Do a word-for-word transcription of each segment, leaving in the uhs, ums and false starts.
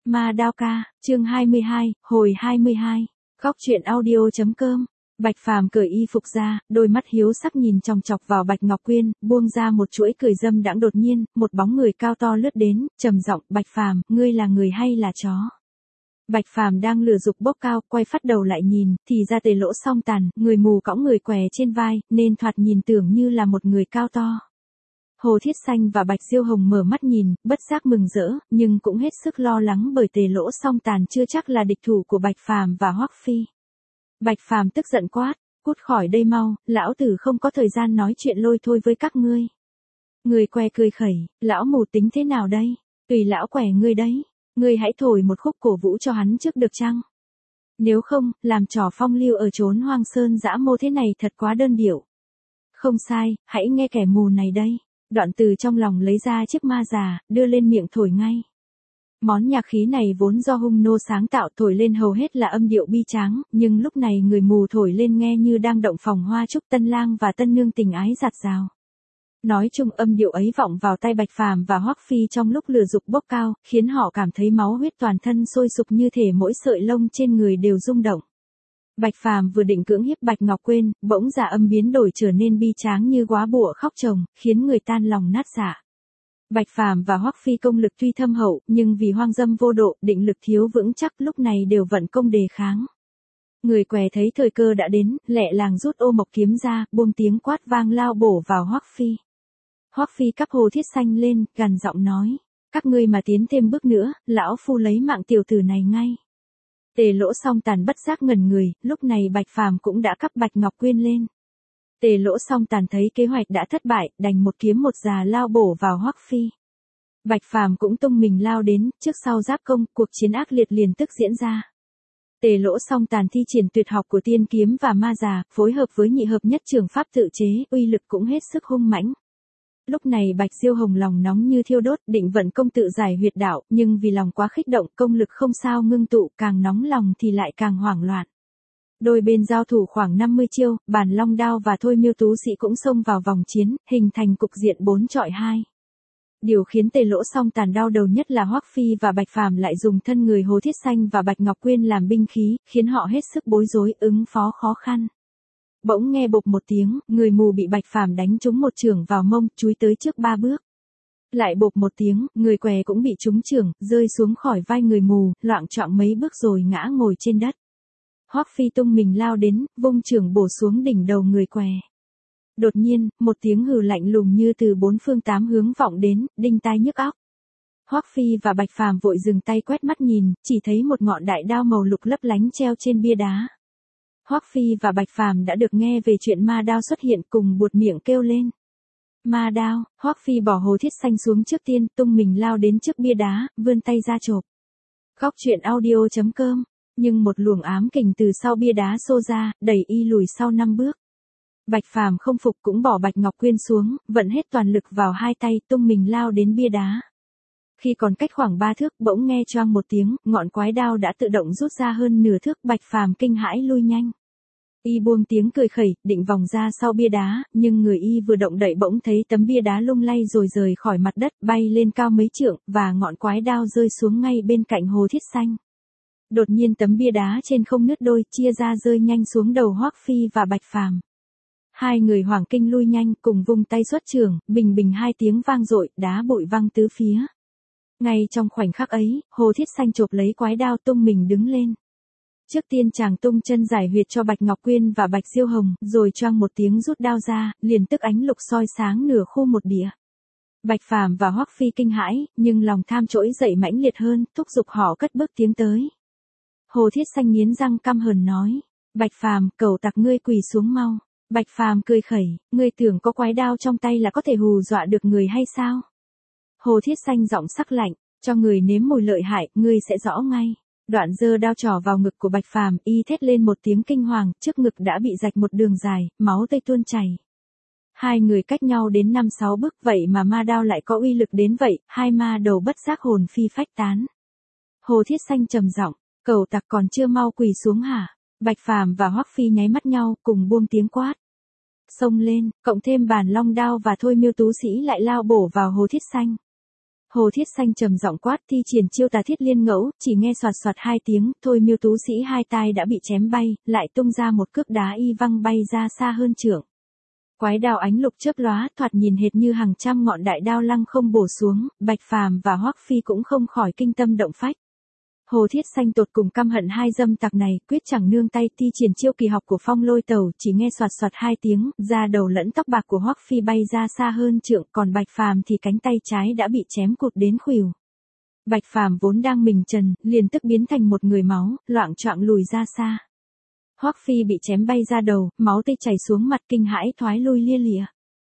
Ma Đao Ca, chương hai mươi hai, hồi hai mươi hai. Góc truyện audio.com. Bạch Phàm cởi y phục ra, đôi mắt hiếu sắc nhìn chòng chọc vào Bạch Ngọc Quyên, buông ra một chuỗi cười dâm đãng. Đột nhiên, một bóng người cao to lướt đến, trầm giọng, "Bạch Phàm, ngươi là người hay là chó?" Bạch Phàm đang lửa dục bốc cao, quay phát đầu lại nhìn, thì ra Tề Lỗ Song Tàn, người mù cõng người què trên vai, nên thoạt nhìn tưởng như là một người cao to. Hồ Thiết Xanh và Bạch Diêu Hồng mở mắt nhìn, bất giác mừng rỡ, nhưng cũng hết sức lo lắng bởi Tề Lỗ Song Tàn chưa chắc là địch thủ của Bạch Phàm và Hoắc Phi. Bạch Phàm tức giận quát, "Cút khỏi đây mau, lão tử không có thời gian nói chuyện lôi thôi với các ngươi." Người què cười khẩy, "Lão mù tính thế nào đây? Tùy lão què ngươi đấy, ngươi hãy thổi một khúc cổ vũ cho hắn trước được chăng? Nếu không, làm trò phong lưu ở chốn hoang sơn dã mô thế này thật quá đơn điệu." "Không sai, hãy nghe kẻ mù này đây." Đoạn từ trong lòng lấy ra chiếc ma già, đưa lên miệng thổi ngay. Món nhạc khí này vốn do hung nô sáng tạo, thổi lên hầu hết là âm điệu bi tráng, nhưng lúc này người mù thổi lên nghe như đang động phòng hoa chúc tân lang và tân nương tình ái dạt dào. Nói chung âm điệu ấy vọng vào tai Bạch Phàm và Hoắc Phi trong lúc lửa dục bốc cao, khiến họ cảm thấy máu huyết toàn thân sôi sục, như thể mỗi sợi lông trên người đều rung động. Bạch Phàm vừa định cưỡng hiếp Bạch Ngọc Quyên, bỗng giả âm biến đổi trở nên bi tráng như góa bụa khóc chồng, khiến người tan lòng nát dạ. Bạch Phàm và Hoắc Phi công lực tuy thâm hậu, nhưng vì hoang dâm vô độ, định lực thiếu vững chắc, lúc này đều vận công đề kháng. Người què thấy thời cơ đã đến, lẹ làng rút ô mộc kiếm ra, buông tiếng quát vang lao bổ vào Hoắc Phi. Hoắc Phi cắp Hồ Thiết Xanh lên, gằn giọng nói, "Các ngươi mà tiến thêm bước nữa, lão phu lấy mạng tiểu tử này ngay." Tề Lỗ Song Tàn bất giác ngẩn người, lúc này Bạch Phàm cũng đã cắp Bạch Ngọc Quyên lên. Tề Lỗ Song Tàn thấy kế hoạch đã thất bại, đành một kiếm một già lao bổ vào Hoắc Phi. Bạch Phàm cũng tung mình lao đến, trước sau giáp công, cuộc chiến ác liệt liền tức diễn ra. Tề Lỗ Song Tàn thi triển tuyệt học của tiên kiếm và ma già, phối hợp với nhị hợp nhất trường pháp tự chế, uy lực cũng hết sức hung mãnh. Lúc này Bạch Diêu Hồng lòng nóng như thiêu đốt, định vận công tự giải huyệt đạo, nhưng vì lòng quá kích động, công lực không sao ngưng tụ, càng nóng lòng thì lại càng hoảng loạn. Đôi bên giao thủ khoảng năm mươi chiêu, Bàn Long Đao và Thôi Miêu Tú Sĩ cũng xông vào vòng chiến, hình thành cục diện bốn chọi hai. Điều khiến Tề Lỗ Song Tàn đau đầu nhất là Hoắc Phi và Bạch Phàm lại dùng thân người Hồ Thiết Xanh và Bạch Ngọc Quyên làm binh khí, khiến họ hết sức bối rối, ứng phó khó khăn. Bỗng nghe bộp một tiếng, người mù bị Bạch Phàm đánh trúng một chưởng vào mông, chúi tới trước ba bước. Lại bộp một tiếng, người què cũng bị trúng chưởng, rơi xuống khỏi vai người mù, loạng choạng mấy bước rồi ngã ngồi trên đất. Hoắc Phi tung mình lao đến, vung chưởng bổ xuống đỉnh đầu người què. Đột nhiên, một tiếng hừ lạnh lùng như từ bốn phương tám hướng vọng đến, đinh tai nhức óc. Hoắc Phi và Bạch Phàm vội dừng tay quét mắt nhìn, chỉ thấy một ngọn đại đao màu lục lấp lánh treo trên bia đá. Hoắc Phi và Bạch Phàm đã được nghe về chuyện ma đao xuất hiện, cùng buột miệng kêu lên. Ma đao. Hoắc Phi bỏ Hồ Thiết Xanh xuống trước tiên, tung mình lao đến trước bia đá, vươn tay ra chộp. Góc truyện audio.com. Nhưng một luồng ám kình từ sau bia đá xô ra, đẩy y lùi sau năm bước. Bạch Phàm không phục cũng bỏ Bạch Ngọc Quyên xuống, vận hết toàn lực vào hai tay, tung mình lao đến bia đá. Khi còn cách khoảng ba thước, bỗng nghe choang một tiếng, ngọn quái đao đã tự động rút ra hơn nửa thước. Bạch Phàm kinh hãi lui nhanh. Y buông tiếng cười khẩy, định vòng ra sau bia đá, nhưng người y vừa động đậy bỗng thấy tấm bia đá lung lay rồi rời khỏi mặt đất, bay lên cao mấy trượng, và ngọn quái đao rơi xuống ngay bên cạnh Hồ Thiết Xanh. Đột nhiên tấm bia đá trên không nứt đôi, chia ra rơi nhanh xuống đầu Hoắc Phi và Bạch Phàm. Hai người hoảng kinh lui nhanh, cùng vung tay xuất chưởng, bình bình hai tiếng vang dội, đá bụi văng tứ phía. Ngay trong khoảnh khắc ấy, Hồ Thiết Xanh chộp lấy quái đao tung mình đứng lên. Trước tiên chàng tung chân giải huyệt cho Bạch Ngọc Quyên và Bạch Diêu Hồng, rồi choang một tiếng rút đao ra, liền tức ánh lục soi sáng nửa khu một địa. Bạch Phàm và Hoắc Phi kinh hãi, nhưng lòng tham trỗi dậy mãnh liệt hơn, thúc giục họ cất bước tiến tới. Hồ Thiết Xanh nghiến răng căm hờn nói, "Bạch Phàm, cẩu tặc ngươi quỳ xuống mau." Bạch Phàm cười khẩy, "Ngươi tưởng có quái đao trong tay là có thể hù dọa được người hay sao?" Hồ Thiết Xanh giọng sắc lạnh, "Cho người nếm mùi lợi hại, ngươi sẽ rõ ngay." Đoạn giơ đao trỏ vào ngực của Bạch Phàm, y thét lên một tiếng kinh hoàng, trước ngực đã bị rạch một đường dài, máu tươi tuôn chảy. Hai người cách nhau đến năm sáu bước, vậy mà ma đao lại có uy lực đến vậy, hai ma đầu bất giác hồn phi phách tán. Hồ Thiết Xanh trầm giọng, "Cẩu tặc còn chưa mau quỳ xuống hả?" Bạch Phàm và Hoắc Phi nháy mắt nhau, cùng buông tiếng quát. Xông lên, cộng thêm Bàn Long Đao và Thôi Miêu Tú Sĩ lại lao bổ vào Hồ Thiết Xanh. Hồ Thiết Xanh trầm giọng quát thi triển chiêu tà thiết liên ngẫu, chỉ nghe soạt soạt hai tiếng, thôi miêu tú sĩ hai tai đã bị chém bay, lại tung ra một cước đá y văng bay ra xa hơn trượng. Quái đao ánh lục chớp lóa, thoạt nhìn hệt như hàng trăm ngọn đại đao lăng không bổ xuống, Bạch Phàm và Hoắc Phi cũng không khỏi kinh tâm động phách. Hồ Thiết Xanh tột cùng căm hận hai dâm tặc này, quyết chẳng nương tay thi triển chiêu kỳ học của Phong Lôi Tẩu, chỉ nghe soạt soạt hai tiếng, da đầu lẫn tóc bạc của Hoắc Phi bay ra xa hơn trượng, còn Bạch Phàm thì cánh tay trái đã bị chém cụt đến khuỷu. Bạch Phàm vốn đang mình trần, liền tức biến thành một người máu, loạng choạng lùi ra xa. Hoắc Phi bị chém bay ra đầu, máu tươi chảy xuống mặt kinh hãi thoái lui lia lịa.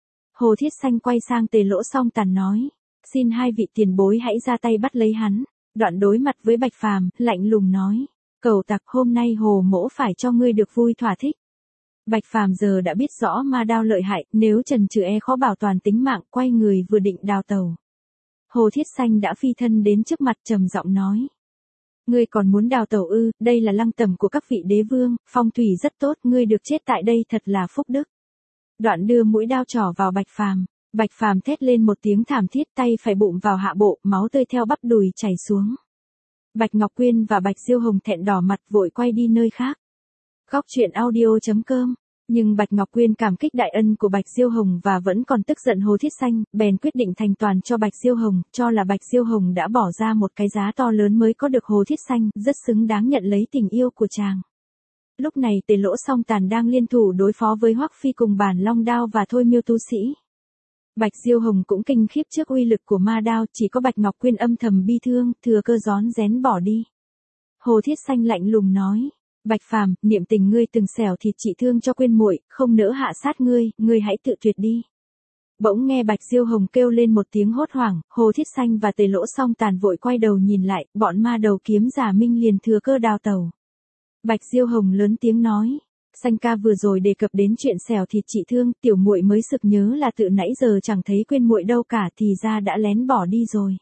Hồ Thiết Xanh quay sang Tề Lỗ Song Tàn nói, xin hai vị tiền bối hãy ra tay bắt lấy hắn. Đoạn đối mặt với Bạch Phàm, lạnh lùng nói, cẩu tặc hôm nay Hồ mỗ phải cho ngươi được vui thỏa thích. Bạch Phàm giờ đã biết rõ ma đao lợi hại, nếu trần trừ e khó bảo toàn tính mạng, quay người vừa định đào tẩu. Hồ Thiết Xanh đã phi thân đến trước mặt trầm giọng nói, ngươi còn muốn đào tẩu ư? Đây là lăng tẩm của các vị đế vương, phong thủy rất tốt, ngươi được chết tại đây thật là phúc đức. Đoạn đưa mũi đao trỏ vào Bạch Phàm. Bạch Phàm thét lên một tiếng thảm thiết, tay phải bụng vào hạ bộ, máu tươi theo bắp đùi chảy xuống. Bạch Ngọc Quyên và Bạch Diêu Hồng thẹn đỏ mặt vội quay đi nơi khác. Góc truyện audio chấm com. Nhưng Bạch Ngọc Quyên cảm kích đại ân của Bạch Diêu Hồng và vẫn còn tức giận Hồ Thiết Xanh, bèn quyết định thành toàn cho Bạch Diêu Hồng, cho là Bạch Diêu Hồng đã bỏ ra một cái giá to lớn mới có được Hồ Thiết Xanh, rất xứng đáng nhận lấy tình yêu của chàng. Lúc này Tề Lỗ Song Tàn đang liên thủ đối phó với Hoắc Phi cùng Bản Long Đao và Thôi Miêu Tu Sĩ. Bạch Diêu Hồng cũng kinh khiếp trước uy lực của ma đao, chỉ có Bạch Ngọc Quyên âm thầm bi thương, thừa cơ gión rén bỏ đi. Hồ Thiết Xanh lạnh lùng nói, Bạch Phàm, niệm tình ngươi từng xẻo thịt trị thương cho Quyên muội, không nỡ hạ sát ngươi, ngươi hãy tự tuyệt đi. Bỗng nghe Bạch Diêu Hồng kêu lên một tiếng hốt hoảng, Hồ Thiết Xanh và Tề Lỗ Song Tàn vội quay đầu nhìn lại, bọn ma đầu kiếm giả minh liền thừa cơ đào tẩu. Bạch Diêu Hồng lớn tiếng nói, Xanh ca vừa rồi đề cập đến chuyện xẻo thịt trị thương, tiểu muội mới sực nhớ là tự nãy giờ chẳng thấy Quyên muội đâu cả, thì ra đã lén bỏ đi rồi.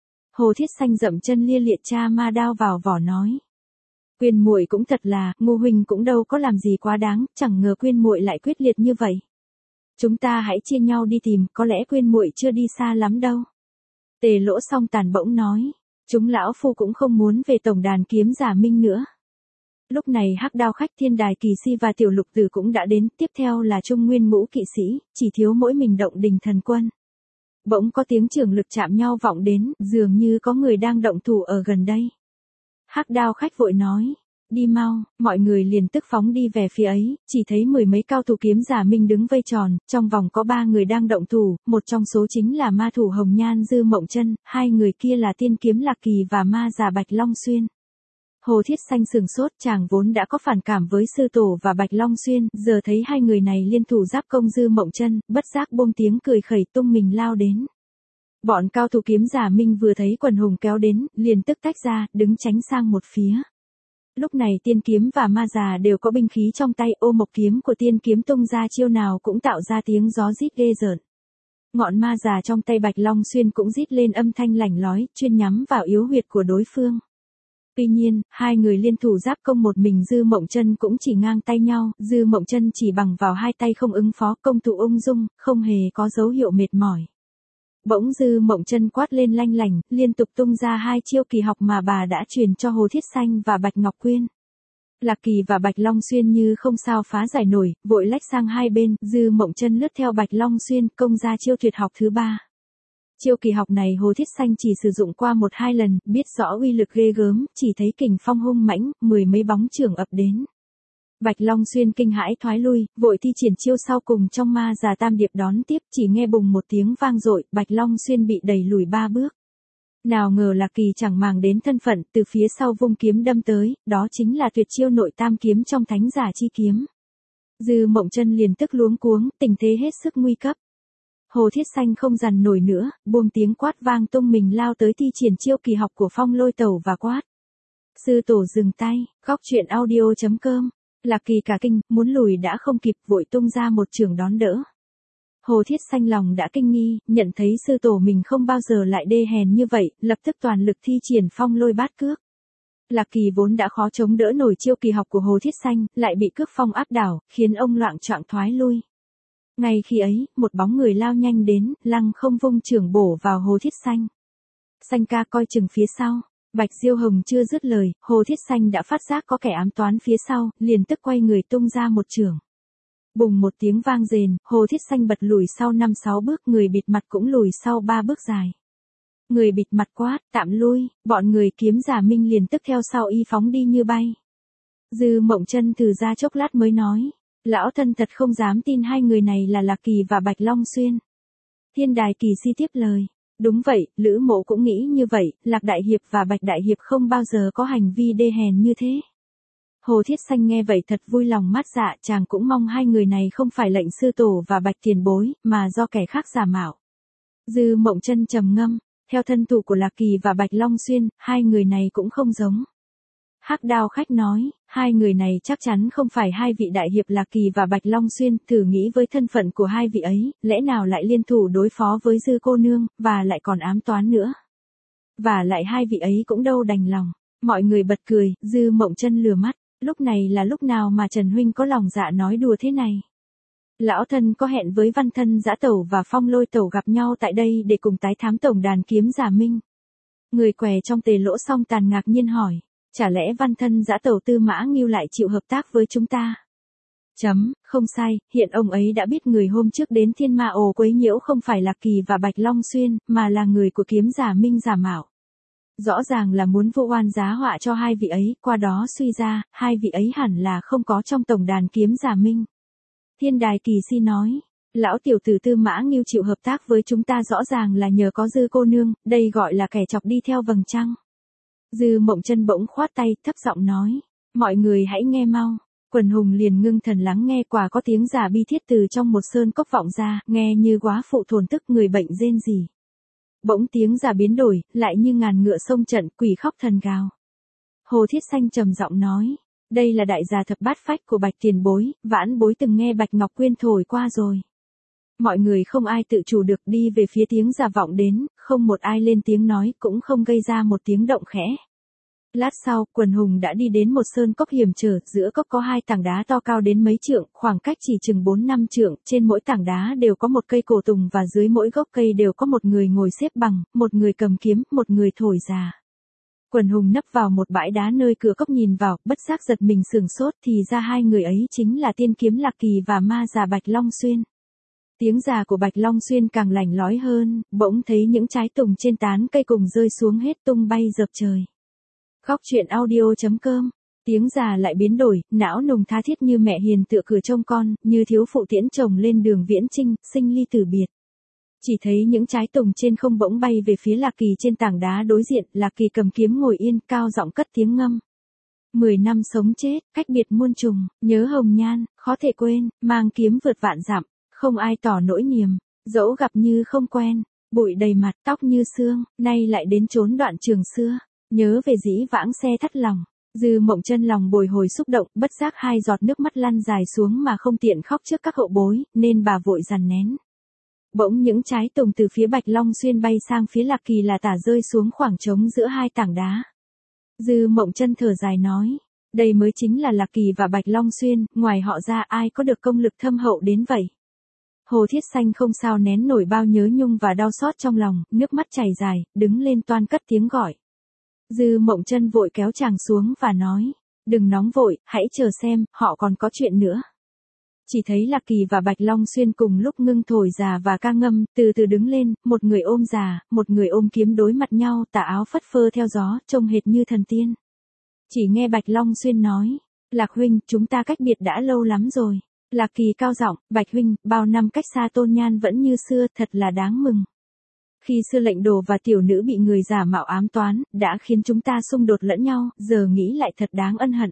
Hồ Thiết Xanh dậm chân lia liệt cha ma đao vào vỏ nói, Quyên muội cũng thật là, Ngô huynh cũng đâu có làm gì quá đáng, chẳng ngờ Quyên muội lại quyết liệt như vậy. Chúng ta hãy chia nhau đi tìm, có lẽ Quyên muội chưa đi xa lắm đâu. Tề Lỗ Song Tàn bỗng nói, chúng lão phu cũng không muốn về tổng đàn kiếm giả minh nữa. Lúc này Hắc Đao khách Thiên Đài Kỳ Si và Tiểu Lục Tử cũng đã đến, tiếp theo là Trung Nguyên ngũ kỵ sĩ, chỉ thiếu mỗi mình Động Đình thần quân. Bỗng có tiếng trường lực chạm nhau vọng đến, dường như có người đang động thủ ở gần đây. Hắc Đao khách vội nói, đi mau, mọi người liền tức phóng đi về phía ấy, chỉ thấy mười mấy cao thủ kiếm giả minh đứng vây tròn, trong vòng có ba người đang động thủ, một trong số chính là ma thủ Hồng Nhan Dư Mộng Chân, hai người kia là tiên kiếm Lạc Kỳ và ma già Bạch Long Xuyên. Hồ Thiết Xanh sừng sốt, chàng vốn đã có phản cảm với sư tổ và Bạch Long Xuyên, giờ thấy hai người này liên thủ giáp công Dư Mộng Chân, bất giác buông tiếng cười khẩy tung mình lao đến. Bọn cao thủ kiếm giả minh vừa thấy quần hùng kéo đến, liền tức tách ra, đứng tránh sang một phía. Lúc này tiên kiếm và ma già đều có binh khí trong tay, ô mộc kiếm của tiên kiếm tung ra chiêu nào cũng tạo ra tiếng gió rít ghê rợn. Ngọn ma già trong tay Bạch Long Xuyên cũng rít lên âm thanh lảnh lói, chuyên nhắm vào yếu huyệt của đối phương. Tuy nhiên, hai người liên thủ giáp công một mình Dư Mộng Chân cũng chỉ ngang tay nhau, Dư Mộng Chân chỉ bằng vào hai tay không ứng phó, công thủ ung dung, không hề có dấu hiệu mệt mỏi. Bỗng Dư Mộng Chân quát lên lanh lảnh, liên tục tung ra hai chiêu kỳ học mà bà đã truyền cho Hồ Thiết Xanh và Bạch Ngọc Quyên. Lạc Kỳ và Bạch Long Xuyên như không sao phá giải nổi, vội lách sang hai bên, Dư Mộng Chân lướt theo Bạch Long Xuyên, công ra chiêu tuyệt học thứ ba. Chiêu kỳ học này Hồ Thiết Xanh chỉ sử dụng qua một hai lần, biết rõ uy lực ghê gớm, chỉ thấy kình phong hung mãnh, mười mấy bóng chưởng ập đến. Bạch Long Xuyên kinh hãi thoái lui, vội thi triển chiêu sau cùng trong ma già tam điệp đón tiếp, chỉ nghe bùng một tiếng vang dội, Bạch Long Xuyên bị đẩy lùi ba bước. Nào ngờ Lạc Kỳ chẳng màng đến thân phận, từ phía sau vung kiếm đâm tới, đó chính là tuyệt chiêu nội tam kiếm trong Thánh Giả Chi Kiếm. Dư Mộng Chân liền tức luống cuống, tình thế hết sức nguy cấp. Hồ Thiết Xanh không dằn nổi nữa, buông tiếng quát vang tung mình lao tới thi triển chiêu kỳ học của Phong Lôi Tẩu và quát. Sư tổ dừng tay, góc truyện audio chấm com. Lạc Kỳ cả kinh, muốn lùi đã không kịp, vội tung ra một chưởng đón đỡ. Hồ Thiết Xanh lòng đã kinh nghi, nhận thấy sư tổ mình không bao giờ lại đê hèn như vậy, lập tức toàn lực thi triển Phong Lôi Bát Cước. Lạc Kỳ vốn đã khó chống đỡ nổi chiêu kỳ học của Hồ Thiết Xanh, lại bị cước phong áp đảo, khiến ông loạng choạng thoái lui. Ngay khi ấy, một bóng người lao nhanh đến, lăng không vung chưởng bổ vào Hồ Thiết Xanh. Xanh ca coi chừng phía sau. Bạch Diêu Hồng chưa dứt lời, Hồ Thiết Xanh đã phát giác có kẻ ám toán phía sau, liền tức quay người tung ra một chưởng. Bùng một tiếng vang rền, Hồ Thiết Xanh bật lùi sau năm sáu bước, người bịt mặt cũng lùi sau ba bước dài. Người bịt mặt quát, tạm lui, bọn người kiếm giả Minh liền tức theo sau y phóng đi như bay. Dư Mộng Chân từ ra chốc lát mới nói, lão thân thật không dám tin hai người này là Lạc Kỳ và Bạch Long Xuyên. Thiên Đài Kỳ Si tiếp lời, đúng vậy, Lữ Mộ cũng nghĩ như vậy, Lạc Đại Hiệp và Bạch Đại Hiệp không bao giờ có hành vi đê hèn như thế. Hồ Thiết Xanh nghe vậy thật vui lòng mát dạ, chàng cũng mong hai người này không phải lệnh sư tổ và Bạch tiền bối, mà do kẻ khác giả mạo. Dư Mộng Chân trầm ngâm, theo thân thủ của Lạc Kỳ và Bạch Long Xuyên, hai người này cũng không giống. Hắc Đao khách nói, hai người này chắc chắn không phải hai vị đại hiệp Lạc Kỳ và Bạch Long Xuyên, thử nghĩ với thân phận của hai vị ấy, lẽ nào lại liên thủ đối phó với Dư cô nương, và lại còn ám toán nữa. Và lại hai vị ấy cũng đâu đành lòng. Mọi người bật cười, Dư Mộng Chân lừa mắt, lúc này là lúc nào mà Trần huynh có lòng dạ nói đùa thế này. Lão thân có hẹn với Văn Thân Dã Tẩu và Phong Lôi Tẩu gặp nhau tại đây để cùng tái thám tổng đàn kiếm giả Minh. Người què trong Tề Lỗ Song Tàn ngạc nhiên hỏi, chả lẽ Văn Thân Dã Tẩu Tư Mã Ngưu lại chịu hợp tác với chúng ta? Chấm, không sai, hiện ông ấy đã biết người hôm trước đến Thiên Ma Ồ quấy nhiễu không phải Lạc Kỳ và Bạch Long Xuyên, mà là người của kiếm giả Minh giả mạo. Rõ ràng là muốn vu oan giá họa cho hai vị ấy, qua đó suy ra, hai vị ấy hẳn là không có trong tổng đàn kiếm giả Minh. Thiên Đài Kỳ Si nói, lão tiểu tử Tư Mã Ngưu chịu hợp tác với chúng ta rõ ràng là nhờ có Dư cô nương, đây gọi là kẻ chọc đi theo vầng trăng. Dư Mộng Chân bỗng khoát tay, thấp giọng nói, mọi người hãy nghe mau. Quần hùng liền ngưng thần lắng nghe, quả có tiếng giả bi thiết từ trong một sơn cốc vọng ra, nghe như quá phụ thổn tức người bệnh rên rỉ. Bỗng tiếng giả biến đổi, lại như ngàn ngựa xông trận, quỷ khóc thần gào. Hồ Thiết Xanh trầm giọng nói, đây là đại gia thập bát phách của Bạch tiền bối, vãn bối từng nghe Bạch Ngọc Quyên thổi qua rồi. Mọi người không ai tự chủ được đi về phía tiếng giả vọng đến, không một ai lên tiếng nói, cũng không gây ra một tiếng động khẽ. Lát sau, quần hùng đã đi đến một sơn cốc hiểm trở, giữa cốc có hai tảng đá to cao đến mấy trượng, khoảng cách chỉ chừng bốn năm trượng, trên mỗi tảng đá đều có một cây cổ tùng và dưới mỗi gốc cây đều có một người ngồi xếp bằng, một người cầm kiếm, một người thổi già. Quần hùng nấp vào một bãi đá nơi cửa cốc nhìn vào, bất giác giật mình sửng sốt, thì ra hai người ấy chính là tiên kiếm Lạc Kỳ và ma già Bạch Long Xuyên. Tiếng già của Bạch Long Xuyên càng lảnh lói hơn, bỗng thấy những trái tùng trên tán cây cùng rơi xuống hết tung bay dập trời. Góc truyện audio chấm com. Tiếng già lại biến đổi, não nùng tha thiết như mẹ hiền tựa cửa trông con, như thiếu phụ tiễn chồng lên đường viễn chinh, sinh ly tử biệt. Chỉ thấy những trái tùng trên không bỗng bay về phía Lạc Kỳ trên tảng đá đối diện, Lạc Kỳ cầm kiếm ngồi yên, cao giọng cất tiếng ngâm. Mười năm sống chết, cách biệt muôn trùng, nhớ hồng nhan, khó thể quên, mang kiếm vượt vạn dặm, không ai tỏ nỗi niềm, dẫu gặp như không quen, bụi đầy mặt, tóc như sương, nay lại đến chốn đoạn trường xưa. Nhớ về dĩ vãng xe thắt lòng, Dư Mộng Chân lòng bồi hồi xúc động, bất giác hai giọt nước mắt lăn dài xuống mà không tiện khóc trước các hậu bối, nên bà vội dằn nén. Bỗng những trái tùng từ phía Bạch Long Xuyên bay sang phía Lạc Kỳ là tả rơi xuống khoảng trống giữa hai tảng đá. Dư Mộng Chân thở dài nói, đây mới chính là Lạc Kỳ và Bạch Long Xuyên, ngoài họ ra ai có được công lực thâm hậu đến vậy. Hồ Thiết Xanh không sao nén nổi bao nhớ nhung và đau xót trong lòng, nước mắt chảy dài, đứng lên toan cất tiếng gọi. Dư Mộng Chân vội kéo chàng xuống và nói, đừng nóng vội, hãy chờ xem, họ còn có chuyện nữa. Chỉ thấy Lạc Kỳ và Bạch Long Xuyên cùng lúc ngưng thổi già và ca ngâm, từ từ đứng lên, một người ôm già, một người ôm kiếm đối mặt nhau, tà áo phất phơ theo gió, trông hệt như thần tiên. Chỉ nghe Bạch Long Xuyên nói, Lạc huynh, chúng ta cách biệt đã lâu lắm rồi. Lạc Kỳ cao giọng, Bạch huynh, bao năm cách xa tôn nhan vẫn như xưa, thật là đáng mừng. Khi xưa lệnh đồ và tiểu nữ bị người giả mạo ám toán, đã khiến chúng ta xung đột lẫn nhau, giờ nghĩ lại thật đáng ân hận.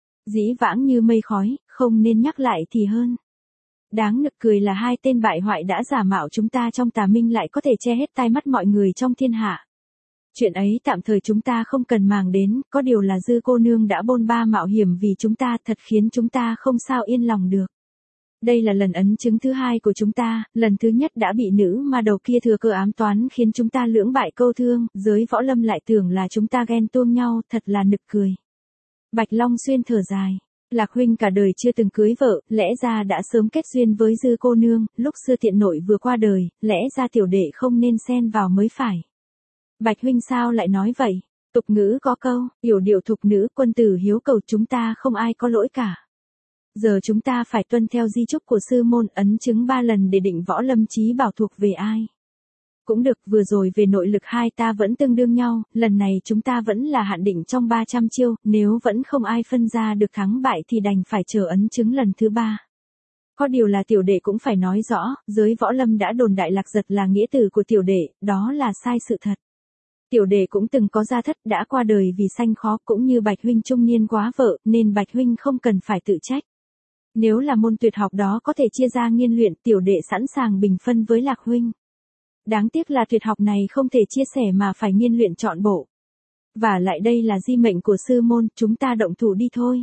Dĩ vãng như mây khói, không nên nhắc lại thì hơn. Đáng nực cười là hai tên bại hoại đã giả mạo chúng ta trong tà minh lại có thể che hết tai mắt mọi người trong thiên hạ. Chuyện ấy tạm thời chúng ta không cần màng đến, có điều là Dư cô nương đã bôn ba mạo hiểm vì chúng ta, thật khiến chúng ta không sao yên lòng được. Đây là lần ấn chứng thứ hai của chúng ta, lần thứ nhất đã bị nữ ma đầu kia thừa cơ ám toán khiến chúng ta lưỡng bại câu thương, giới võ lâm lại tưởng là chúng ta ghen tuông nhau, thật là nực cười. Bạch Long Xuyên thở dài, Lạc huynh cả đời chưa từng cưới vợ, lẽ ra đã sớm kết duyên với Dư cô nương, lúc xưa tiện nội vừa qua đời, lẽ ra tiểu đệ không nên xen vào mới phải. Bạch huynh sao lại nói vậy? Tục ngữ có câu, yểu điệu thục nữ, quân tử hiếu cầu, chúng ta không ai có lỗi cả. Giờ chúng ta phải tuân theo di chúc của sư môn, ấn chứng ba lần để định Võ Lâm Chí Bảo thuộc về ai. Cũng được, vừa rồi về nội lực hai ta vẫn tương đương nhau, lần này chúng ta vẫn là hạn định trong ba trăm chiêu, nếu vẫn không ai phân ra được thắng bại thì đành phải chờ ấn chứng lần thứ ba. Có điều là tiểu đệ cũng phải nói rõ, giới võ lâm đã đồn đại Lạc Giật là nghĩa tử của tiểu đệ, đó là sai sự thật. Tiểu đệ cũng từng có gia thất đã qua đời vì sanh khó, cũng như Bạch huynh trung niên quá vợ, nên Bạch huynh không cần phải tự trách. Nếu là môn tuyệt học đó có thể chia ra nghiên luyện, tiểu đệ sẵn sàng bình phân với Lạc huynh. Đáng tiếc là tuyệt học này không thể chia sẻ mà phải nghiên luyện trọn bộ. Và lại đây là di mệnh của sư môn, chúng ta động thủ đi thôi.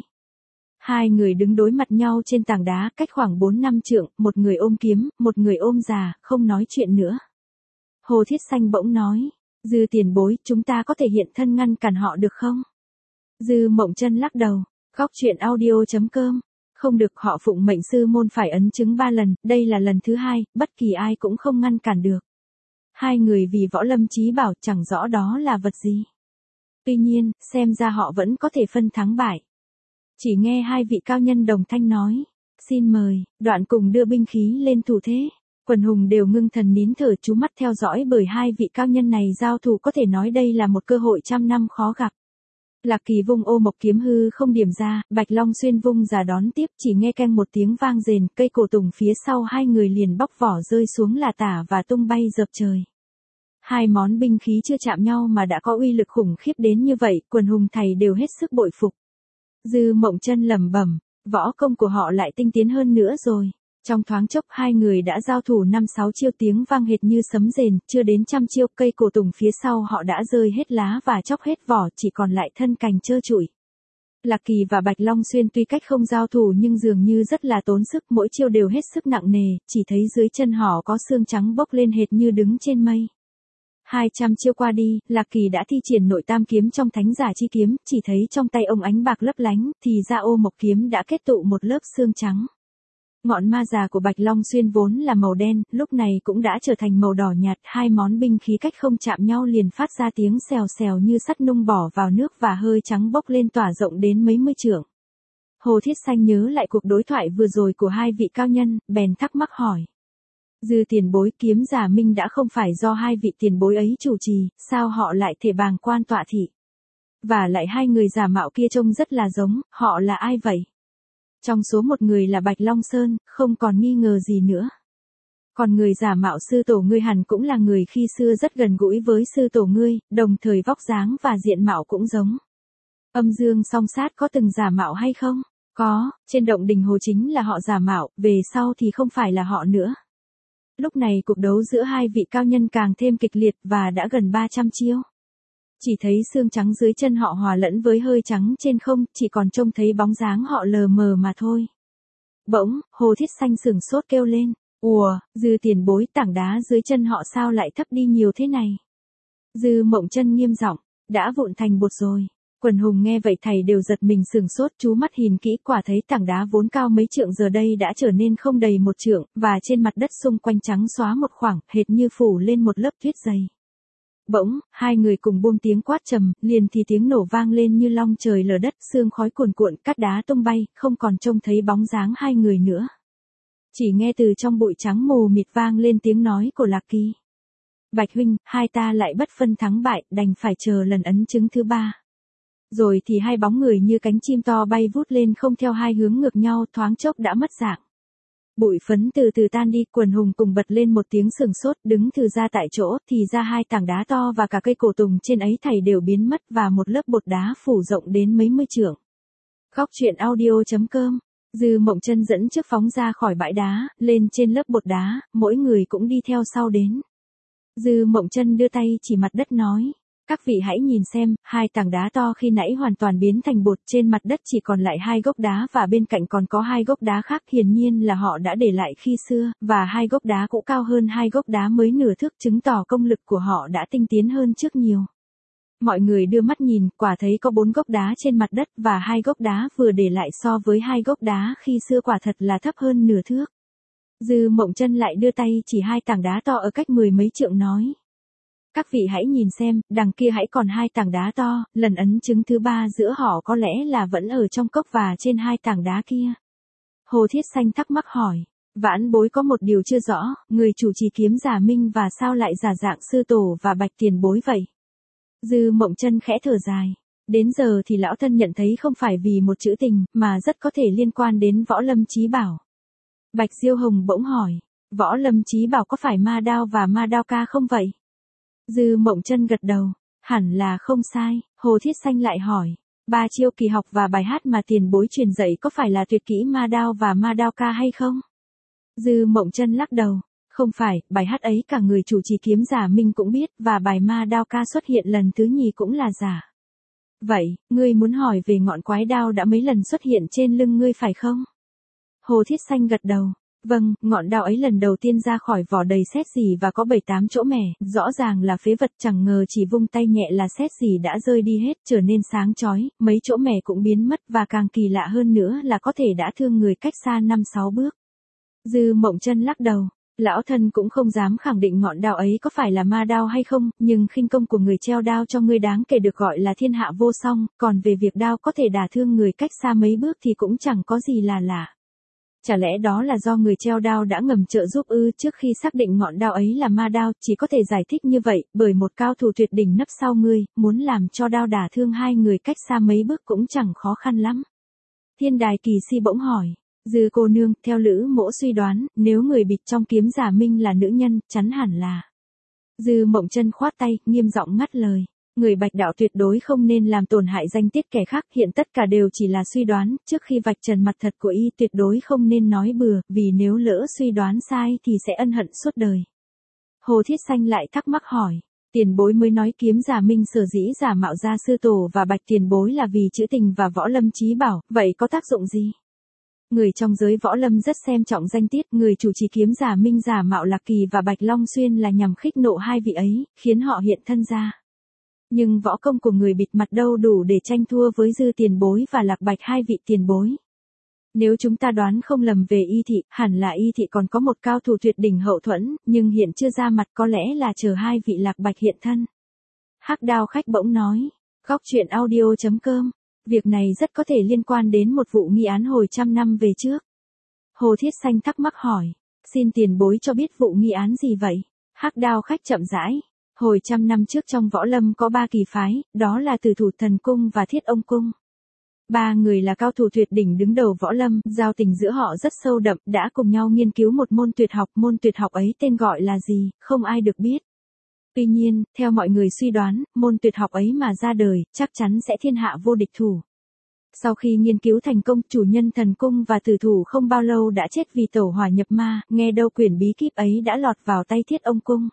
Hai người đứng đối mặt nhau trên tảng đá, cách khoảng bốn năm trượng, một người ôm kiếm, một người ôm già, không nói chuyện nữa. Hồ Thiết Xanh bỗng nói, Dư tiền bối, chúng ta có thể hiện thân ngăn cản họ được không? Dư Mộng Chân lắc đầu, góc truyện audio chấm com. Không được, họ phụng mệnh sư môn phải ấn chứng ba lần, đây là lần thứ hai, bất kỳ ai cũng không ngăn cản được. Hai người vì Võ Lâm Chí Bảo, chẳng rõ đó là vật gì. Tuy nhiên, xem ra họ vẫn có thể phân thắng bại. Chỉ nghe hai vị cao nhân đồng thanh nói, xin mời, đoạn cùng đưa binh khí lên thủ thế. Quần hùng đều ngưng thần nín thở chú mắt theo dõi, bởi hai vị cao nhân này giao thủ có thể nói đây là một cơ hội trăm năm khó gặp. Lạc Kỳ vung ô mộc kiếm hư không điểm ra, Bạch Long Xuyên vung ra đón tiếp, chỉ nghe keng một tiếng vang rền, cây cổ tùng phía sau hai người liền bóc vỏ rơi xuống là tả và tung bay dập trời. Hai món binh khí chưa chạm nhau mà đã có uy lực khủng khiếp đến như vậy, quần hùng thầy đều hết sức bội phục. Dư Mộng Chân lẩm bẩm, võ công của họ lại tinh tiến hơn nữa rồi. Trong thoáng chốc hai người đã giao thủ năm sáu chiêu, tiếng vang hệt như sấm rền, chưa đến trăm chiêu, cây cổ tùng phía sau họ đã rơi hết lá và chóc hết vỏ, chỉ còn lại thân cành trơ trụi. Lạc Kỳ và Bạch Long Xuyên tuy cách không giao thủ nhưng dường như rất là tốn sức, mỗi chiêu đều hết sức nặng nề, chỉ thấy dưới chân họ có xương trắng bốc lên hệt như đứng trên mây. Hai trăm chiêu qua đi, Lạc Kỳ đã thi triển nội tam kiếm trong Thánh Giả Chi Kiếm, chỉ thấy trong tay ông ánh bạc lấp lánh, thì ra ô mộc kiếm đã kết tụ một lớp xương trắng. Ngọn ma già của Bạch Long Xuyên vốn là màu đen, lúc này cũng đã trở thành màu đỏ nhạt, hai món binh khí cách không chạm nhau liền phát ra tiếng xèo xèo như sắt nung bỏ vào nước và hơi trắng bốc lên tỏa rộng đến mấy mươi trượng. Hồ Thiết Xanh nhớ lại cuộc đối thoại vừa rồi của hai vị cao nhân, bèn thắc mắc hỏi. Dư tiền bối, kiếm giả minh đã không phải do hai vị tiền bối ấy chủ trì, sao họ lại thể bàng quan tọa thị? Và lại hai người giả mạo kia trông rất là giống, họ là ai vậy? Trong số một người là Bạch Long Sơn, không còn nghi ngờ gì nữa. Còn người giả mạo sư tổ ngươi hẳn cũng là người khi xưa rất gần gũi với sư tổ ngươi, đồng thời vóc dáng và diện mạo cũng giống. Âm Dương Song Sát có từng giả mạo hay không? Có, trên động đình hồ chính là họ giả mạo, về sau thì không phải là họ nữa. Lúc này cuộc đấu giữa hai vị cao nhân càng thêm kịch liệt và đã gần ba trăm chiêu. Chỉ thấy xương trắng dưới chân họ hòa lẫn với hơi trắng trên không, chỉ còn trông thấy bóng dáng họ lờ mờ mà thôi. Bỗng, Hồ Thiết Xanh sửng sốt kêu lên, ùa, Dư tiền bối, tảng đá dưới chân họ sao lại thấp đi nhiều thế này? Dư Mộng Chân nghiêm giọng, đã vụn thành bột rồi. Quần hùng nghe vậy thầy đều giật mình sửng sốt, chú mắt nhìn kỹ, quả thấy tảng đá vốn cao mấy trượng giờ đây đã trở nên không đầy một trượng, và trên mặt đất xung quanh trắng xóa một khoảng, hệt như phủ lên một lớp tuyết dày. Bỗng, hai người cùng buông tiếng quát trầm, liền thì tiếng nổ vang lên như long trời lở đất, sương khói cuồn cuộn, cát đá tung bay, không còn trông thấy bóng dáng hai người nữa. Chỉ nghe từ trong bụi trắng mù mịt vang lên tiếng nói của Lạc Kỳ. Bạch huynh, hai ta lại bất phân thắng bại, đành phải chờ lần ấn chứng thứ ba. Rồi thì hai bóng người như cánh chim to bay vút lên không theo hai hướng ngược nhau, thoáng chốc đã mất dạng. Bụi phấn từ từ tan đi, quần hùng cùng bật lên một tiếng sừng sốt, đứng từ ra tại chỗ, thì ra hai tảng đá to và cả cây cổ tùng trên ấy thảy đều biến mất và một lớp bột đá phủ rộng đến mấy mươi trượng. Góc truyện audio chấm com. Dư Mộng Chân dẫn trước phóng ra khỏi bãi đá, lên trên lớp bột đá, mỗi người cũng đi theo sau đến. Dư Mộng Chân đưa tay chỉ mặt đất nói. Các vị hãy nhìn xem, hai tảng đá to khi nãy hoàn toàn biến thành bột, trên mặt đất chỉ còn lại hai gốc đá và bên cạnh còn có hai gốc đá khác, hiển nhiên là họ đã để lại khi xưa, và hai gốc đá cũng cao hơn hai gốc đá mới nửa thước, chứng tỏ công lực của họ đã tinh tiến hơn trước nhiều. Mọi người đưa mắt nhìn, quả thấy có bốn gốc đá trên mặt đất và hai gốc đá vừa để lại so với hai gốc đá khi xưa quả thật là thấp hơn nửa thước. Dư Mộng Chân lại đưa tay chỉ hai tảng đá to ở cách mười mấy trượng nói. Các vị hãy nhìn xem, đằng kia hãy còn hai tảng đá to, lần ấn chứng thứ ba giữa họ có lẽ là vẫn ở trong cốc và trên hai tảng đá kia. Hồ Thiết Xanh thắc mắc hỏi. Vãn bối có một điều chưa rõ, người chủ trì kiếm giả minh và sao lại giả dạng sư tổ và bạch tiền bối vậy? Dư Mộng Chân khẽ thở dài. Đến giờ thì lão thân nhận thấy không phải vì một chữ tình, mà rất có thể liên quan đến Võ Lâm Chí Bảo. Bạch Diêu Hồng bỗng hỏi. Võ Lâm Chí Bảo có phải Ma Đao và Ma Đao ca không vậy? Dư Mộng Chân gật đầu. Hẳn là không sai. Hồ Thiết Xanh lại hỏi. Ba chiêu kỳ học và bài hát mà tiền bối truyền dạy có phải là tuyệt kỹ Ma Đao và Ma Đao ca hay không? Dư Mộng Chân lắc đầu. Không phải, bài hát ấy cả người chủ trì kiếm giả minh cũng biết, và bài Ma Đao ca xuất hiện lần thứ nhì cũng là giả. Vậy, ngươi muốn hỏi về ngọn quái đao đã mấy lần xuất hiện trên lưng ngươi phải không? Hồ Thiết Xanh gật đầu. Vâng, ngọn đao ấy lần đầu tiên ra khỏi vỏ đầy sét gì và có bảy tám chỗ mẻ, rõ ràng là phế vật, chẳng ngờ chỉ vung tay nhẹ là sét gì đã rơi đi hết, trở nên sáng chói, mấy chỗ mẻ cũng biến mất và càng kỳ lạ hơn nữa là có thể đã thương người cách xa năm sáu bước. Dư Mộng Chân lắc đầu. Lão thân cũng không dám khẳng định ngọn đao ấy có phải là ma đao hay không, nhưng khinh công của người treo đao cho ngươi đáng kể được gọi là thiên hạ vô song, còn về việc đao có thể đả thương người cách xa mấy bước thì cũng chẳng có gì là lạ. Chả lẽ đó là do người treo đao đã ngầm trợ giúp ư? Trước khi xác định ngọn đao ấy là ma đao, chỉ có thể giải thích như vậy, bởi một cao thủ tuyệt đỉnh nấp sau ngươi, muốn làm cho đao đả thương hai người cách xa mấy bước cũng chẳng khó khăn lắm. Thiên Đài Kỳ Si bỗng hỏi. Dư cô nương, theo Lữ Mỗ suy đoán, nếu người bịt trong kiếm giả minh là nữ nhân, chắn hẳn là. Dư Mộng Chân khoát tay, nghiêm giọng ngắt lời. Người bạch đạo tuyệt đối không nên làm tổn hại danh tiết kẻ khác, hiện tất cả đều chỉ là suy đoán, trước khi vạch trần mặt thật của y tuyệt đối không nên nói bừa, vì nếu lỡ suy đoán sai thì sẽ ân hận suốt đời. Hồ Thiết Xanh lại thắc mắc hỏi. Tiền bối mới nói kiếm giả minh sở dĩ giả mạo ra sư tổ và bạch tiền bối là vì chữ tình và Võ Lâm Chí Bảo, vậy có tác dụng gì? Người trong giới võ lâm rất xem trọng danh tiết, người chủ trì kiếm giả minh giả mạo Lạc Kỳ và Bạch Long Xuyên là nhằm khích nộ hai vị ấy, khiến họ hiện thân ra. Nhưng võ công của người bịt mặt đâu đủ để tranh thua với Dư tiền bối và Lạc Bạch hai vị tiền bối. Nếu chúng ta đoán không lầm về y thị, hẳn là y thị còn có một cao thủ tuyệt đỉnh hậu thuẫn, nhưng hiện chưa ra mặt, có lẽ là chờ hai vị Lạc Bạch hiện thân. Hắc Đao Khách bỗng nói. Góc truyện audio chấm com. Việc này rất có thể liên quan đến một vụ nghi án hồi trăm năm về trước. Hồ Thiết Xanh thắc mắc hỏi. Xin tiền bối cho biết vụ nghi án gì vậy? Hắc Đao Khách chậm rãi. Hồi trăm năm trước trong võ lâm có ba kỳ phái, đó là Tử Thủ Thần Cung và Thiết Ông Cung. Ba người là cao thủ tuyệt đỉnh đứng đầu võ lâm, giao tình giữa họ rất sâu đậm, đã cùng nhau nghiên cứu một môn tuyệt học, môn tuyệt học ấy tên gọi là gì, không ai được biết. Tuy nhiên, theo mọi người suy đoán, môn tuyệt học ấy mà ra đời, chắc chắn sẽ thiên hạ vô địch thủ. Sau khi nghiên cứu thành công, chủ nhân thần cung và tử thủ không bao lâu đã chết vì tẩu hỏa nhập ma, nghe đâu quyển bí kíp ấy đã lọt vào tay Thiết Ông Cung.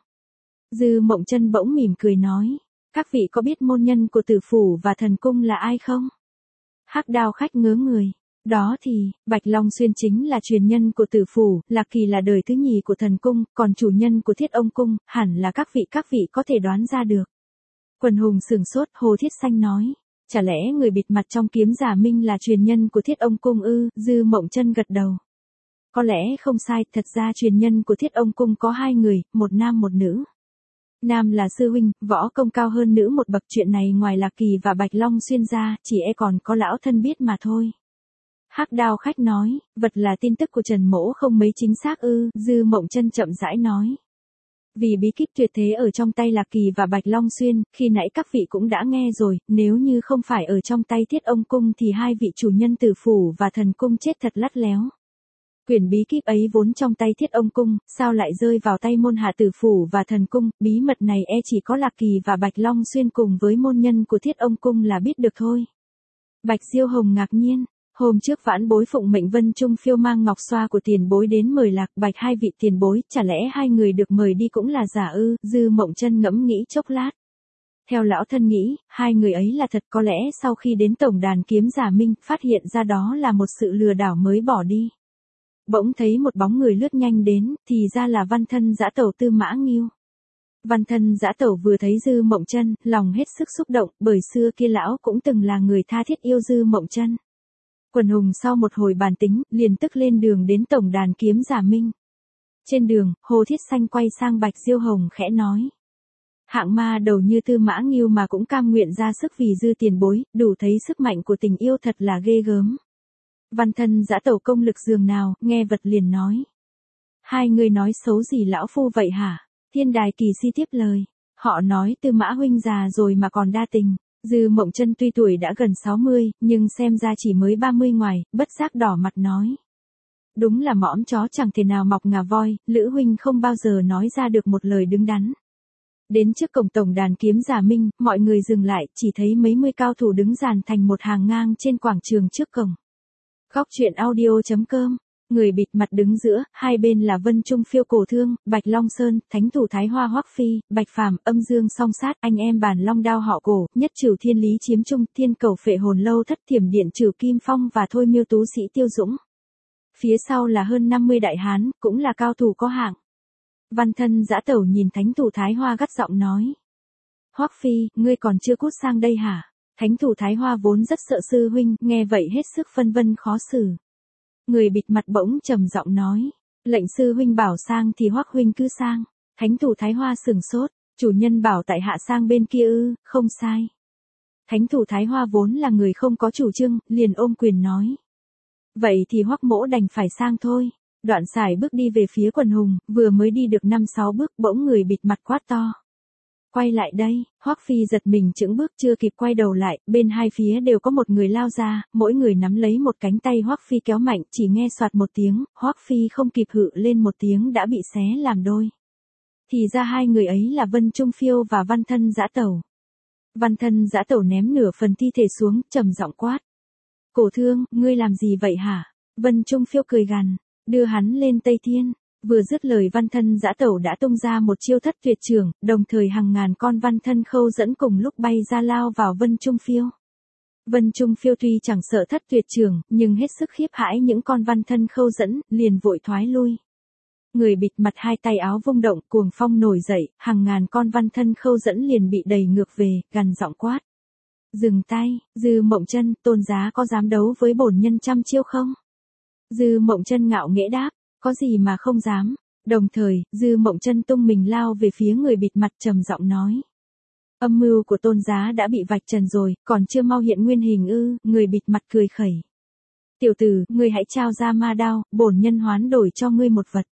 Dư Mộng Chân bỗng mỉm cười nói, các vị có biết môn nhân của tử phủ và thần cung là ai không? Hắc Đao Khách ngớ người. Đó thì, Bạch Long Xuyên chính là truyền nhân của tử phủ, Lạc Kỳ là đời thứ nhì của thần cung, còn chủ nhân của Thiết Ông Cung, hẳn là các vị các vị có thể đoán ra được. Quần hùng sửng sốt, Hồ Thiết Xanh nói, chả lẽ người bịt mặt trong kiếm giả minh là truyền nhân của Thiết Ông Cung ư? Dư Mộng Chân gật đầu. Có lẽ không sai, thật ra truyền nhân của Thiết Ông Cung có hai người, một nam một nữ. Nam là sư huynh, võ công cao hơn nữ một bậc, chuyện này ngoài Lạc Kỳ và Bạch Long Xuyên ra, chỉ e còn có lão thân biết mà thôi. Hắc Đao Khách nói, vật là tin tức của Trần Mỗ không mấy chính xác ư? Dư Mộng Chân chậm rãi nói. Vì bí kíp tuyệt thế ở trong tay Lạc Kỳ và Bạch Long Xuyên, khi nãy các vị cũng đã nghe rồi, nếu như không phải ở trong tay Thiết Ông Cung thì hai vị chủ nhân tử phủ và thần cung chết thật lắt léo. Quyển bí kíp ấy vốn trong tay Thiết Ông Cung, sao lại rơi vào tay môn hạ tử phủ và thần cung, bí mật này e chỉ có Lạc Kỳ và Bạch Long Xuyên cùng với môn nhân của Thiết Ông Cung là biết được thôi. Bạch Diêu Hồng ngạc nhiên. Hôm trước vãn bối phụng mệnh Vân Trung Phiêu mang ngọc xoa của tiền bối đến mời Lạc Bạch hai vị tiền bối, chả lẽ hai người được mời đi cũng là giả ư? Dư Mộng Chân ngẫm nghĩ chốc lát. Theo lão thân nghĩ, hai người ấy là thật, có lẽ sau khi đến tổng đàn kiếm giả minh, phát hiện ra đó là một sự lừa đảo mới bỏ đi. Bỗng thấy một bóng người lướt nhanh đến, thì ra là Văn Thân Dã Tẩu Tư Mã Nghiêu. Văn Thân Dã Tẩu vừa thấy Dư Mộng Chân, lòng hết sức xúc động, bởi xưa kia lão cũng từng là người tha thiết yêu Dư Mộng Chân. Quần hùng sau một hồi bàn tính, liền tức lên đường đến tổng đàn kiếm giả minh. Trên đường, Hồ Thiết Xanh quay sang Bạch Diêu Hồng khẽ nói. Hạng ma đầu như Tư Mã Ngưu mà cũng cam nguyện ra sức vì dư tiền bối, đủ thấy sức mạnh của tình yêu thật là ghê gớm. Văn thân giã tẩu công lực dường nào, nghe vật liền nói. Hai người nói xấu gì lão phu vậy hả? Thiên đài kỳ si tiếp lời. Họ nói Tư Mã huynh già rồi mà còn đa tình. Dư Mộng Chân tuy tuổi đã gần sáu mươi, nhưng xem ra chỉ mới ba mươi ngoài, bất giác đỏ mặt nói. Đúng là mõm chó chẳng thể nào mọc ngà voi, Lữ huynh không bao giờ nói ra được một lời đứng đắn. Đến trước cổng tổng đàn kiếm giả minh, mọi người dừng lại, chỉ thấy mấy mươi cao thủ đứng dàn thành một hàng ngang trên quảng trường trước cổng. Góc truyện audio chấm com. Người bịt mặt đứng giữa, hai bên là Vân Trung Phiêu Cổ Thương, Bạch Long Sơn, Thánh Thủ Thái Hoa Hoắc Phi, Bạch Phàm, Âm Dương Song Sát, anh em bàn long đao họ Cổ, Nhất Trửu Thiên Lý Chiếm Trung, Thiên Cầu Phệ Hồn Lâu Thất Thiểm Điện Trửu Kim Phong và Thôi Miêu Tú Sĩ Tiêu Dũng. Phía sau là hơn năm mươi đại hán, cũng là cao thủ có hạng. Văn thân giã tẩu nhìn Thánh Thủ Thái Hoa gắt giọng nói. Hoắc Phi, ngươi còn chưa cút sang đây hả? Thánh Thủ Thái Hoa vốn rất sợ sư huynh, nghe vậy hết sức phân vân khó xử. Người bịt mặt bỗng trầm giọng nói, lệnh sư huynh bảo sang thì Hoắc huynh cứ sang. Thánh Thủ Thái Hoa sừng sốt, chủ nhân bảo tại hạ sang bên kia ư? Không sai. Thánh Thủ Thái Hoa vốn là người không có chủ trương, liền ôm quyền nói. Vậy thì Hoắc mỗ đành phải sang thôi. Đoạn xài bước đi về phía quần hùng, vừa mới đi được năm sáu bước bỗng người bịt mặt quát to. Quay lại đây, Hoắc Phi giật mình chững bước chưa kịp quay đầu lại, bên hai phía đều có một người lao ra, mỗi người nắm lấy một cánh tay Hoắc Phi kéo mạnh, chỉ nghe soạt một tiếng, Hoắc Phi không kịp hự lên một tiếng đã bị xé làm đôi. Thì ra hai người ấy là Vân Trung Phiêu và Văn thân giã tẩu. Văn thân giã tẩu ném nửa phần thi thể xuống, trầm giọng quát. Cổ Thương, ngươi làm gì vậy hả? Vân Trung Phiêu cười gằn, đưa hắn lên Tây Thiên. Vừa dứt lời Văn thân giã tẩu đã tung ra một chiêu thất tuyệt trưởng, đồng thời hàng ngàn con Văn thân khâu dẫn cùng lúc bay ra lao vào Vân Trung Phiêu. Vân Trung Phiêu tuy chẳng sợ thất tuyệt trưởng, nhưng hết sức khiếp hãi những con Văn thân khâu dẫn, liền vội thoái lui. Người bịt mặt hai tay áo vung động, cuồng phong nổi dậy, hàng ngàn con Văn thân khâu dẫn liền bị đẩy ngược về, gằn giọng quát. Dừng tay, Dư Mộng Chân, Tôn giá có dám đấu với bổn nhân trăm chiêu không? Dư Mộng Chân ngạo nghễ đáp. Có gì mà không dám. Đồng thời, Dư Mộng Chân tung mình lao về phía người bịt mặt trầm giọng nói. Âm mưu của Tôn giá đã bị vạch trần rồi, còn chưa mau hiện nguyên hình ư? Người bịt mặt cười khẩy. Tiểu tử, ngươi hãy trao ra ma đao, bổn nhân hoán đổi cho ngươi một vật.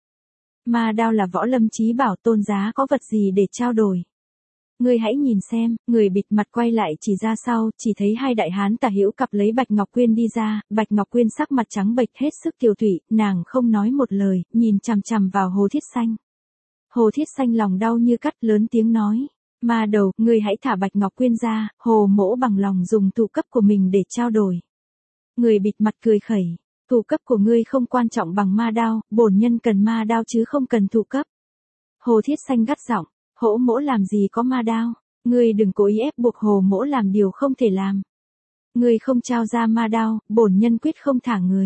Ma đao là võ lâm chí bảo, Tôn giá có vật gì để trao đổi? Ngươi hãy nhìn xem, người bịt mặt quay lại chỉ ra sau, chỉ thấy hai đại hán tả hữu cặp lấy Bạch Ngọc Quyên đi ra, Bạch Ngọc Quyên sắc mặt trắng bệch hết sức kiều thủy, nàng không nói một lời, nhìn chằm chằm vào Hồ Thiết Xanh. Hồ Thiết Xanh lòng đau như cắt lớn tiếng nói, ma đầu, ngươi hãy thả Bạch Ngọc Quyên ra, Hồ mỗ bằng lòng dùng thủ cấp của mình để trao đổi. Người bịt mặt cười khẩy, thủ cấp của ngươi không quan trọng bằng ma đao, bổn nhân cần ma đao chứ không cần thủ cấp. Hồ Thiết Xanh gắt giọng. Hỗ mỗ làm gì có ma đao, ngươi đừng cố ý ép buộc Hồ mỗ làm điều không thể làm. Ngươi không trao ra ma đao, bổn nhân quyết không thả người.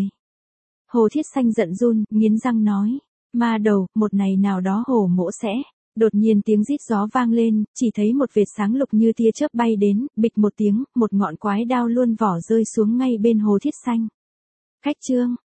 Hồ Thiết Xanh giận run, nghiến răng nói, ma đầu, một ngày nào đó Hồ mỗ sẽ. Đột nhiên tiếng rít gió vang lên, chỉ thấy một vệt sáng lục như tia chớp bay đến, bịch một tiếng, một ngọn quái đao luôn vỏ rơi xuống ngay bên Hồ Thiết Xanh. Cách chương